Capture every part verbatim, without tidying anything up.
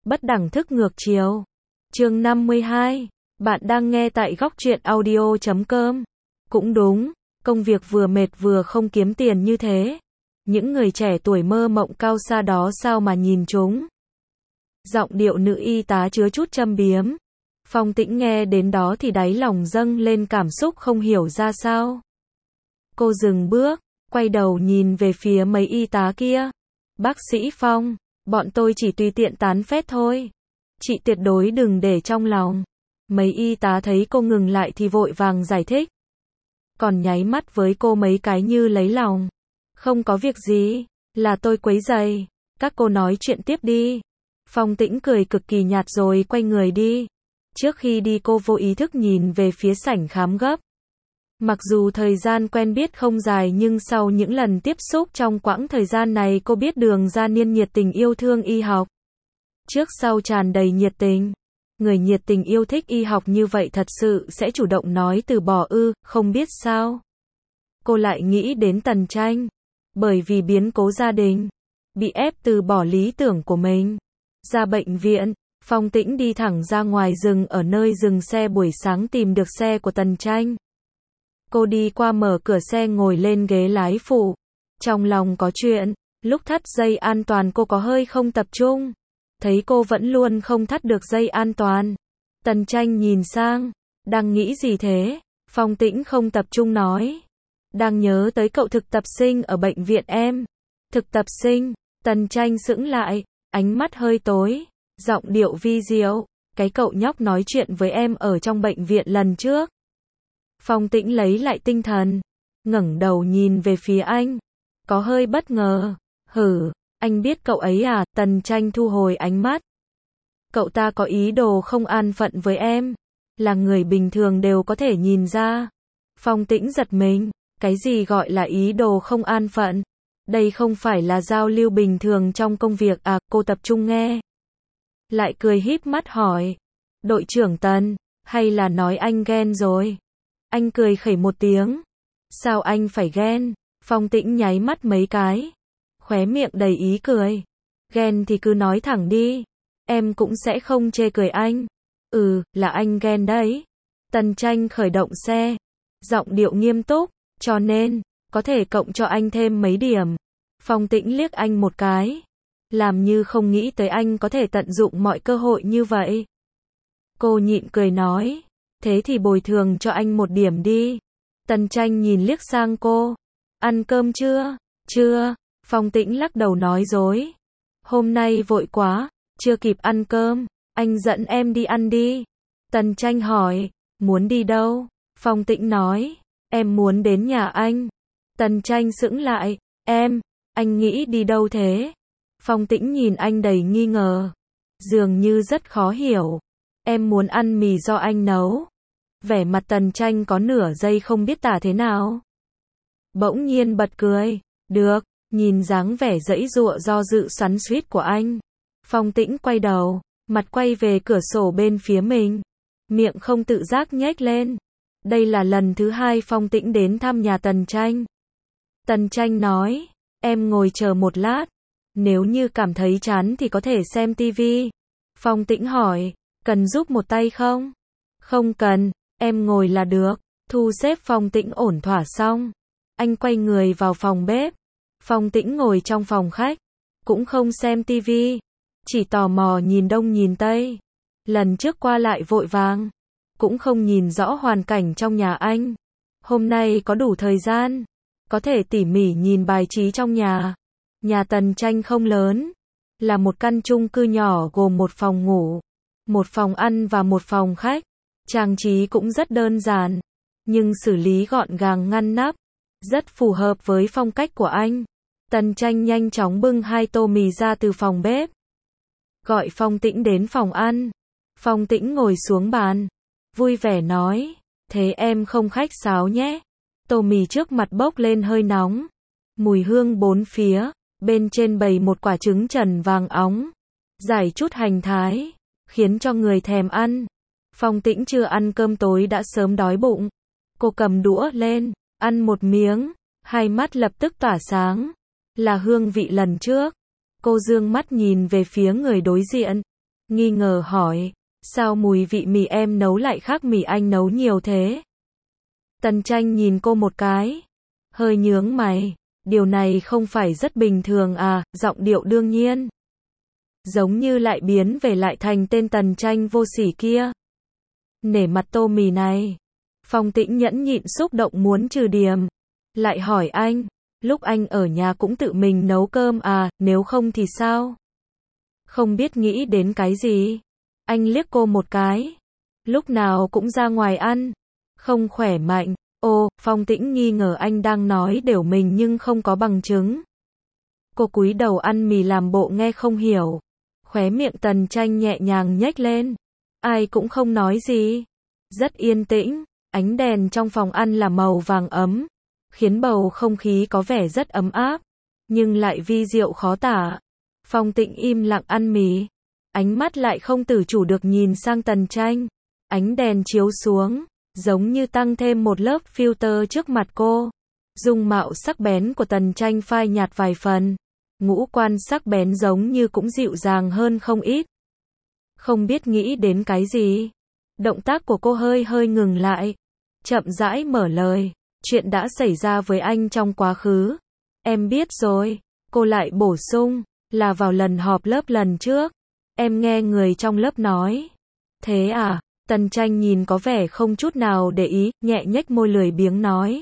Bất đẳng thức ngược chiều. Chương năm mươi hai. Bạn đang nghe tại góc truyện audio chấm com. Cũng đúng, công việc vừa mệt vừa không kiếm tiền như thế. Những người trẻ tuổi mơ mộng cao xa đó sao mà nhìn chúng. Giọng điệu nữ y tá chứa chút châm biếm. Phong Tĩnh nghe đến đó thì đáy lòng dâng lên cảm xúc không hiểu ra sao. Cô dừng bước, quay đầu nhìn về phía mấy y tá kia. Bác sĩ Phong, bọn tôi chỉ tùy tiện tán phét thôi. Chị tuyệt đối đừng để trong lòng. Mấy y tá thấy cô ngừng lại thì vội vàng giải thích. Còn nháy mắt với cô mấy cái như lấy lòng. Không có việc gì, là tôi quấy rầy. Các cô nói chuyện tiếp đi. Phong Tĩnh cười cực kỳ nhạt rồi quay người đi. Trước khi đi cô vô ý thức nhìn về phía sảnh khám gấp. Mặc dù thời gian quen biết không dài nhưng sau những lần tiếp xúc trong quãng thời gian này cô biết Đường Gia Niên nhiệt tình yêu thương y học. Trước sau tràn đầy nhiệt tình. Người nhiệt tình yêu thích y học như vậy thật sự sẽ chủ động nói từ bỏ ư, không biết sao. Cô lại nghĩ đến Tần Tranh. Bởi vì biến cố gia đình, bị ép từ bỏ lý tưởng của mình. Ra bệnh viện, Phong Tĩnh đi thẳng ra ngoài rừng ở nơi dừng xe buổi sáng tìm được xe của Tần Tranh. Cô đi qua mở cửa xe ngồi lên ghế lái phụ. Trong lòng có chuyện, lúc thắt dây an toàn cô có hơi không tập trung. Thấy cô vẫn luôn không thắt được dây an toàn. Tần Tranh nhìn sang, đang nghĩ gì thế? Phong Tĩnh không tập trung nói. Đang nhớ tới cậu thực tập sinh ở bệnh viện em. Thực tập sinh, Tần Tranh sững lại, ánh mắt hơi tối, giọng điệu vi diệu. Cái cậu nhóc nói chuyện với em ở trong bệnh viện lần trước. Phong Tĩnh lấy lại tinh thần, ngẩng đầu nhìn về phía anh. Có hơi bất ngờ. Hử, anh biết cậu ấy à? Tần Tranh thu hồi ánh mắt. Cậu ta có ý đồ không an phận với em. Là người bình thường đều có thể nhìn ra. Phong Tĩnh giật mình. Cái gì gọi là ý đồ không an phận? Đây không phải là giao lưu bình thường trong công việc à? Cô tập trung nghe. Lại cười híp mắt hỏi. Đội trưởng Tần, hay là nói anh ghen rồi? Anh cười khẩy một tiếng. Sao anh phải ghen? Phong Tĩnh nháy mắt mấy cái. Khóe miệng đầy ý cười. Ghen thì cứ nói thẳng đi. Em cũng sẽ không chê cười anh. Ừ, là anh ghen đấy. Tần Tranh khởi động xe. Giọng điệu nghiêm túc. Cho nên, có thể cộng cho anh thêm mấy điểm. Phong Tĩnh liếc anh một cái. Làm như không nghĩ tới anh có thể tận dụng mọi cơ hội như vậy. Cô nhịn cười nói. Thế thì bồi thường cho anh một điểm đi. Tần Tranh nhìn liếc sang cô. Ăn cơm chưa? Chưa. Phong Tĩnh lắc đầu nói dối. Hôm nay vội quá, chưa kịp ăn cơm. Anh dẫn em đi ăn đi. Tần Tranh hỏi. Muốn đi đâu? Phong Tĩnh nói. Em muốn đến nhà anh. Tần Tranh sững lại. Em, anh nghĩ đi đâu thế? Phong Tĩnh nhìn anh đầy nghi ngờ. Dường như rất khó hiểu. Em muốn ăn mì do anh nấu. Vẻ mặt Tần Tranh có nửa giây không biết tả thế nào. Bỗng nhiên bật cười. Được, nhìn dáng vẻ giãy giụa do dự xoắn xuýt của anh. Phong Tĩnh quay đầu, mặt quay về cửa sổ bên phía mình. Miệng không tự giác nhếch lên. Đây là lần thứ hai Phong Tĩnh đến thăm nhà Tần Tranh. Tần Tranh nói, em ngồi chờ một lát. Nếu như cảm thấy chán thì có thể xem tivi. Phong Tĩnh hỏi, cần giúp một tay không? Không cần, em ngồi là được. Thu xếp Phong Tĩnh ổn thỏa xong. Anh quay người vào phòng bếp. Phong Tĩnh ngồi trong phòng khách. Cũng không xem tivi. Chỉ tò mò nhìn đông nhìn tây. Lần trước qua lại vội vàng. Cũng không nhìn rõ hoàn cảnh trong nhà anh. Hôm nay có đủ thời gian. Có thể tỉ mỉ nhìn bài trí trong nhà. Nhà Tần Tranh không lớn. Là một căn chung cư nhỏ gồm một phòng ngủ, một phòng ăn và một phòng khách. Trang trí cũng rất đơn giản. Nhưng xử lý gọn gàng ngăn nắp. Rất phù hợp với phong cách của anh. Tần Tranh nhanh chóng bưng hai tô mì ra từ phòng bếp. Gọi Phong Tĩnh đến phòng ăn. Phong Tĩnh ngồi xuống bàn. Vui vẻ nói. Thế em không khách sáo nhé. Tô mì trước mặt bốc lên hơi nóng. Mùi hương bốn phía. Bên trên bày một quả trứng trần vàng óng. Rải chút hành thái. Khiến cho người thèm ăn. Phong Tĩnh chưa ăn cơm tối đã sớm đói bụng. Cô cầm đũa lên. Ăn một miếng. Hai mắt lập tức tỏa sáng. Là hương vị lần trước. Cô dương mắt nhìn về phía người đối diện. nghi ngờ hỏi, sao mùi vị mì em nấu lại khác mì anh nấu nhiều thế? Tần Tranh nhìn cô một cái, hơi nhướng mày, điều này không phải rất bình thường à, giọng điệu đương nhiên. Giống như lại biến về lại thành tên Tần Tranh vô sỉ kia. Nể mặt tô mì này. Phong Tĩnh nhẫn nhịn xúc động muốn trừ điểm. Lại hỏi anh, lúc anh ở nhà cũng tự mình nấu cơm à, nếu không thì sao? Không biết nghĩ đến cái gì? Anh liếc cô một cái. Lúc nào cũng ra ngoài ăn. Không khỏe mạnh. Ô, Phong Tĩnh nghi ngờ anh đang nói đều mình nhưng không có bằng chứng. Cô cúi đầu ăn mì làm bộ nghe không hiểu. Khóe miệng Tần Tranh nhẹ nhàng nhếch lên. Ai cũng không nói gì. Rất yên tĩnh. Ánh đèn trong phòng ăn là màu vàng ấm. Khiến bầu không khí có vẻ rất ấm áp. Nhưng lại vi diệu khó tả. Phong Tĩnh im lặng ăn mì. Ánh mắt lại không tự chủ được nhìn sang Tần Tranh. Ánh đèn chiếu xuống. Giống như tăng thêm một lớp filter trước mặt cô. Dung mạo sắc bén của Tần Tranh phai nhạt vài phần. Ngũ quan sắc bén giống như cũng dịu dàng hơn không ít. Không biết nghĩ đến cái gì. Động tác của cô hơi hơi ngừng lại. Chậm rãi mở lời. Chuyện đã xảy ra với anh trong quá khứ. Em biết rồi. Cô lại bổ sung. Là vào lần họp lớp lần trước. Em nghe người trong lớp nói. Thế à? Tần Tranh nhìn có vẻ không chút nào để ý, nhẹ nhếch môi lười biếng nói.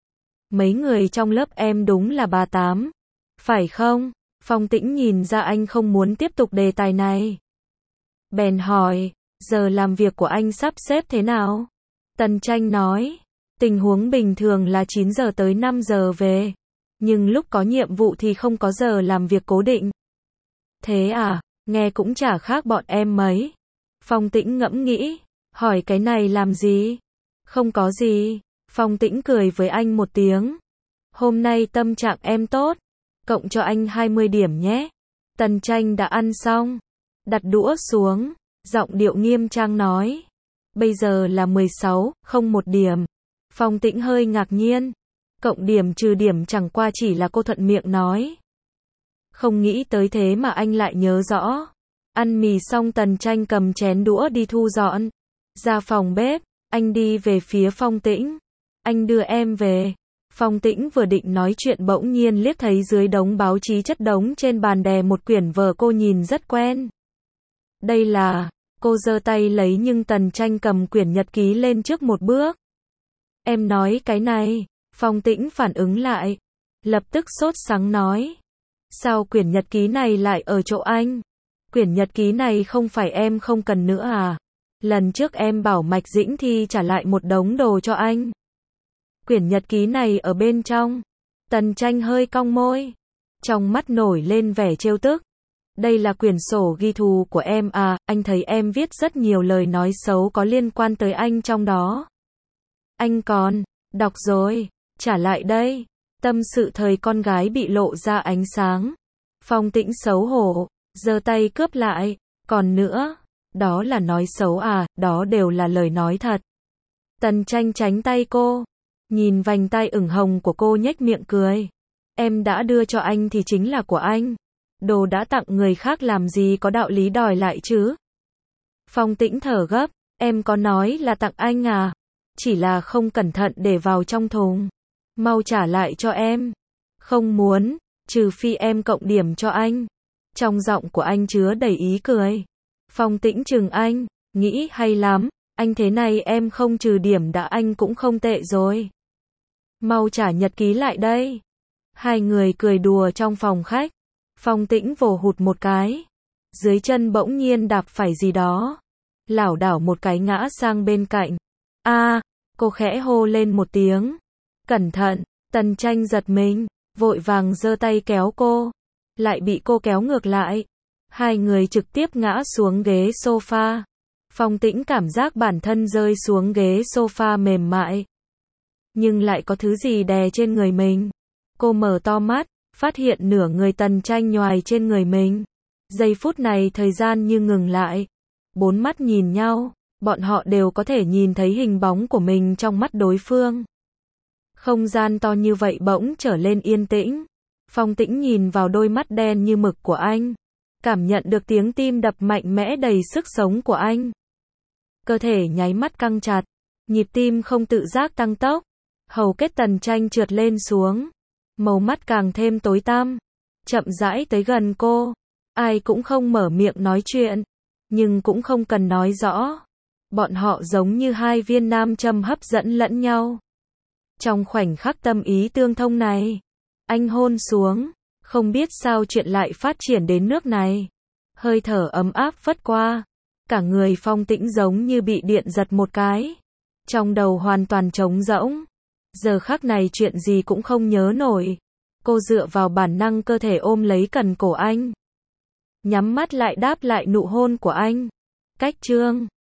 Mấy người trong lớp em đúng là bà tám. Phải không? Phong Tĩnh nhìn ra anh không muốn tiếp tục đề tài này. Bèn hỏi, giờ làm việc của anh sắp xếp thế nào? Tần Tranh nói, tình huống bình thường là chín giờ tới năm giờ về. Nhưng lúc có nhiệm vụ thì không có giờ làm việc cố định. Thế à, nghe cũng chả khác bọn em mấy. Phong Tĩnh ngẫm nghĩ, hỏi cái này làm gì? Không có gì. Phong Tĩnh cười với anh một tiếng. Hôm nay tâm trạng em tốt. Cộng cho anh hai mươi điểm nhé. Tần Tranh đã ăn xong. Đặt đũa xuống. Giọng điệu nghiêm trang nói. Bây giờ là mười sáu, không một điểm. Phong Tĩnh hơi ngạc nhiên. Cộng điểm trừ điểm chẳng qua chỉ là cô thuận miệng nói. Không nghĩ tới thế mà anh lại nhớ rõ. Ăn mì xong Tần Tranh cầm chén đũa đi thu dọn. Ra phòng bếp, anh đi về phía Phong Tĩnh. Anh đưa em về. Phong Tĩnh vừa định nói chuyện bỗng nhiên liếc thấy dưới đống báo chí chất đống trên bàn đè một quyển vở cô nhìn rất quen. Đây là, cô giơ tay lấy nhưng Tần Tranh cầm quyển nhật ký lên trước một bước. Em nói cái này, Phong Tĩnh phản ứng lại. Lập tức sốt sắng nói. Sao quyển nhật ký này lại ở chỗ anh? Quyển nhật ký này không phải em không cần nữa à? Lần trước em bảo Mạch Dĩnh Thi trả lại một đống đồ cho anh. Quyển nhật ký này ở bên trong. Tần Tranh hơi cong môi. Trong mắt nổi lên vẻ trêu tức. Đây là quyển sổ ghi thù của em à, anh thấy em viết rất nhiều lời nói xấu có liên quan tới anh trong đó. Anh còn, đọc rồi, trả lại đây. Tâm sự thời con gái bị lộ ra ánh sáng. Phong Tĩnh xấu hổ, giơ tay cướp lại. Còn nữa, đó là nói xấu à, đó đều là lời nói thật. Tần Tranh tránh tay cô. Nhìn vành tay ửng hồng của cô nhếch miệng cười. Em đã đưa cho anh thì chính là của anh. Đồ đã tặng người khác làm gì có đạo lý đòi lại chứ? Phong Tĩnh thở gấp. Em có nói là tặng anh à? Chỉ là không cẩn thận để vào trong thùng. Mau trả lại cho em. Không muốn, trừ phi em cộng điểm cho anh. Trong giọng của anh chứa đầy ý cười. Phong Tĩnh chừng anh. Nghĩ hay lắm. Anh thế này em không trừ điểm đã anh cũng không tệ rồi. Mau trả nhật ký lại đây. Hai người cười đùa trong phòng khách. Phong Tĩnh vồ hụt một cái. Dưới chân bỗng nhiên đạp phải gì đó. Lảo đảo một cái ngã sang bên cạnh. A, à, cô khẽ hô lên một tiếng. Cẩn thận, Tần Tranh giật mình, vội vàng giơ tay kéo cô. Lại bị cô kéo ngược lại. Hai người trực tiếp ngã xuống ghế sofa. Phong Tĩnh cảm giác bản thân rơi xuống ghế sofa mềm mại. Nhưng lại có thứ gì đè trên người mình. Cô mở to mắt, phát hiện nửa người Tần Tranh nhoài trên người mình. Giây phút này thời gian như ngừng lại. Bốn mắt nhìn nhau, bọn họ đều có thể nhìn thấy hình bóng của mình trong mắt đối phương. Không gian to như vậy bỗng trở lên yên tĩnh. Phong Tĩnh nhìn vào đôi mắt đen như mực của anh. cảm nhận được tiếng tim đập mạnh mẽ đầy sức sống của anh. Cơ thể nháy mắt căng chặt, nhịp tim không tự giác tăng tốc, hầu kết Tần Tranh trượt lên xuống, màu mắt càng thêm tối tăm, chậm rãi tới gần cô. Ai cũng không mở miệng nói chuyện, nhưng cũng không cần nói rõ. Bọn họ giống như hai viên nam châm hấp dẫn lẫn nhau. Trong khoảnh khắc tâm ý tương thông này, anh hôn xuống, không biết sao chuyện lại phát triển đến nước này. Hơi thở ấm áp phất qua, cả người Phong Tĩnh giống như bị điện giật một cái. Trong đầu hoàn toàn trống rỗng. Giờ khắc này chuyện gì cũng không nhớ nổi. Cô dựa vào bản năng cơ thể ôm lấy cần cổ anh. Nhắm mắt lại đáp lại nụ hôn của anh. Cách chương